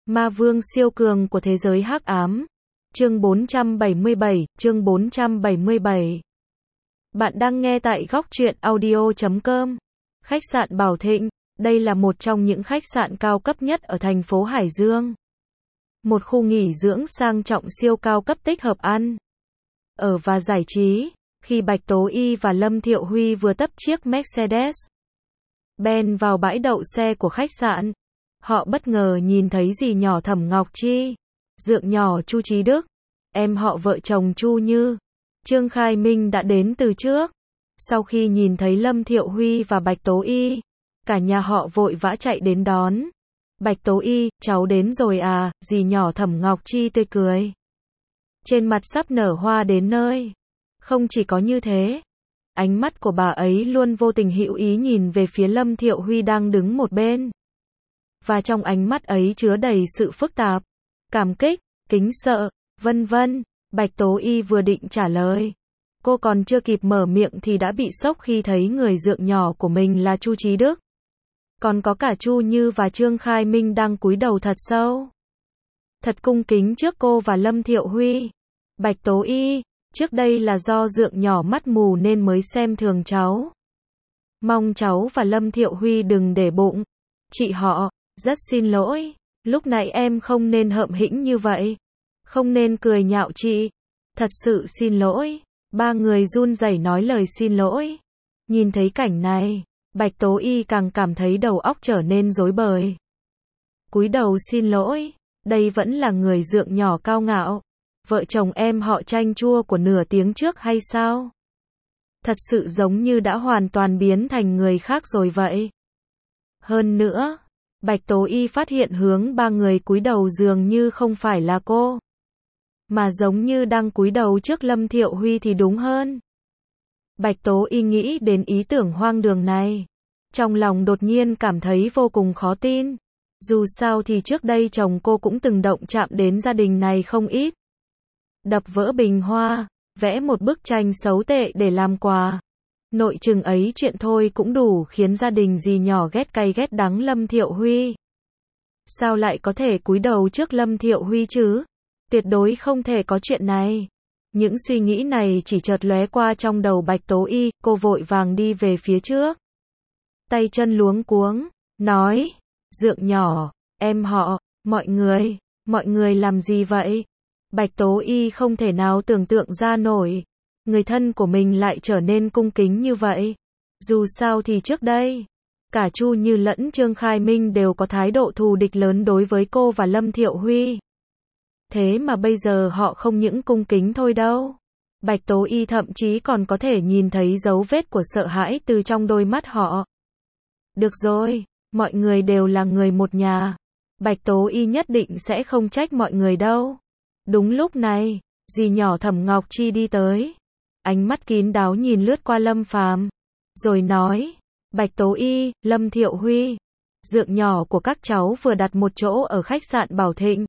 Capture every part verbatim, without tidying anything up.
Ma vương siêu cường của thế giới hắc ám. Chương bốn trăm bảy mươi bảy, chương bốn trăm bảy mươi bảy. Bạn đang nghe tại góc truyện audio chấm com. Khách sạn Bảo Thịnh, đây là một trong những khách sạn cao cấp nhất ở thành phố Hải Dương. Một khu nghỉ dưỡng sang trọng siêu cao cấp tích hợp ăn, ở và giải trí. Khi Bạch Tố Y và Lâm Thiệu Huy vừa tấp chiếc Mercedes Benz vào bãi đậu xe của khách sạn, họ bất ngờ nhìn thấy dì nhỏ Thẩm Ngọc Chi, dượng nhỏ Chu Chí Đức, em họ vợ chồng Chu Như, Trương Khai Minh đã đến từ trước. Sau khi nhìn thấy Lâm Thiệu Huy và Bạch Tố Y, cả nhà họ vội vã chạy đến đón. Bạch Tố Y, cháu đến rồi à, dì nhỏ Thẩm Ngọc Chi tươi cười, trên mặt sắp nở hoa đến nơi. Không chỉ có như thế, ánh mắt của bà ấy luôn vô tình hữu ý nhìn về phía Lâm Thiệu Huy đang đứng một bên. Và trong ánh mắt ấy chứa đầy sự phức tạp, cảm kích, kính sợ, vân vân. Bạch Tố Y vừa định trả lời, cô còn chưa kịp mở miệng thì đã bị sốc khi thấy người dượng nhỏ của mình là Chu Chí Đức, còn có cả Chu Như và Trương Khai Minh đang cúi đầu thật sâu, thật cung kính trước cô và Lâm Thiệu Huy. Bạch Tố Y, trước đây là do dượng nhỏ mắt mù nên mới xem thường cháu. Mong cháu và Lâm Thiệu Huy đừng để bụng. Chị họ, rất xin lỗi, lúc nãy em không nên hợm hĩnh như vậy, không nên cười nhạo chị. Thật sự xin lỗi. Ba người run rẩy nói lời xin lỗi. Nhìn thấy cảnh này, Bạch Tố Y càng cảm thấy đầu óc trở nên rối bời. Cúi đầu xin lỗi, đây vẫn là người dượng nhỏ cao ngạo, vợ chồng em họ chanh chua của nửa tiếng trước hay sao? Thật sự giống như đã hoàn toàn biến thành người khác rồi vậy. Hơn nữa, Bạch Tố Y phát hiện hướng ba người cúi đầu dường như không phải là cô, mà giống như đang cúi đầu trước Lâm Thiệu Huy thì đúng hơn. Bạch Tố Y nghĩ đến ý tưởng hoang đường này, trong lòng đột nhiên cảm thấy vô cùng khó tin. Dù sao thì trước đây chồng cô cũng từng động chạm đến gia đình này không ít. Đập vỡ bình hoa, vẽ một bức tranh xấu tệ để làm quà. Nội chừng ấy chuyện thôi cũng đủ khiến gia đình dì nhỏ ghét cay ghét đắng Lâm Thiệu Huy. Sao lại có thể cúi đầu trước Lâm Thiệu Huy chứ? Tuyệt đối không thể có chuyện này. Những suy nghĩ này chỉ chợt lóe qua trong đầu Bạch Tố Y, cô vội vàng đi về phía trước, tay chân luống cuống, nói, dượng nhỏ, em họ, mọi người, mọi người làm gì vậy? Bạch Tố Y không thể nào tưởng tượng ra nổi, người thân của mình lại trở nên cung kính như vậy. Dù sao thì trước đây, cả Chu Như lẫn Trương Khai Minh đều có thái độ thù địch lớn đối với cô và Lâm Thiệu Huy. Thế mà bây giờ họ không những cung kính thôi đâu. Bạch Tố Y thậm chí còn có thể nhìn thấy dấu vết của sợ hãi từ trong đôi mắt họ. Được rồi, mọi người đều là người một nhà. Bạch Tố Y nhất định sẽ không trách mọi người đâu. Đúng lúc này, dì nhỏ Thẩm Ngọc Chi đi tới, ánh mắt kín đáo nhìn lướt qua Lâm Phàm, rồi nói, Bạch Tố Y, Lâm Thiệu Huy, dượng nhỏ của các cháu vừa đặt một chỗ ở khách sạn Bảo Thịnh.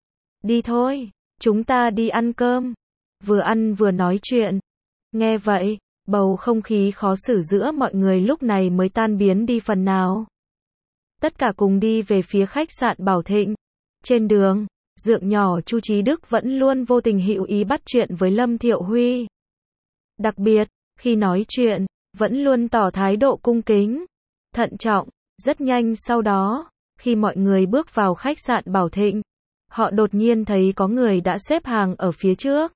Đi thôi, chúng ta đi ăn cơm. Vừa ăn vừa nói chuyện. Nghe vậy, bầu không khí khó xử giữa mọi người lúc này mới tan biến đi phần nào. Tất cả cùng đi về phía khách sạn Bảo Thịnh. Trên đường, dượng nhỏ Chu Chí Đức vẫn luôn vô tình hữu ý bắt chuyện với Lâm Thiệu Huy. Đặc biệt, khi nói chuyện, vẫn luôn tỏ thái độ cung kính, thận trọng. Rất nhanh sau đó, khi mọi người bước vào khách sạn Bảo Thịnh, họ đột nhiên thấy có người đã xếp hàng ở phía trước.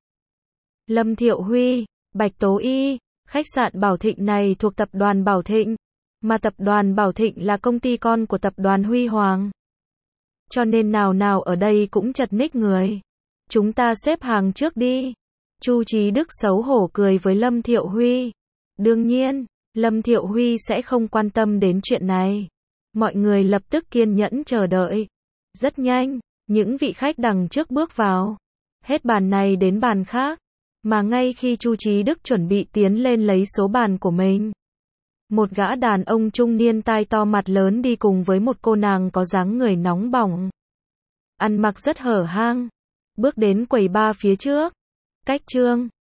Lâm Thiệu Huy, Bạch Tố Y, khách sạn Bảo Thịnh này thuộc tập đoàn Bảo Thịnh, mà tập đoàn Bảo Thịnh là công ty con của tập đoàn Huy Hoàng. Cho nên nào nào ở đây cũng chật ních người. Chúng ta xếp hàng trước đi. Chu Chí Đức xấu hổ cười với Lâm Thiệu Huy. Đương nhiên, Lâm Thiệu Huy sẽ không quan tâm đến chuyện này. Mọi người lập tức kiên nhẫn chờ đợi. Rất nhanh, những vị khách đằng trước bước vào. Hết bàn này đến bàn khác. Mà ngay khi Chu Chí Đức chuẩn bị tiến lên lấy số bàn của mình, một gã đàn ông trung niên tai to mặt lớn đi cùng với một cô nàng có dáng người nóng bỏng, ăn mặc rất hở hang, bước đến quầy bar phía trước. Cách Trương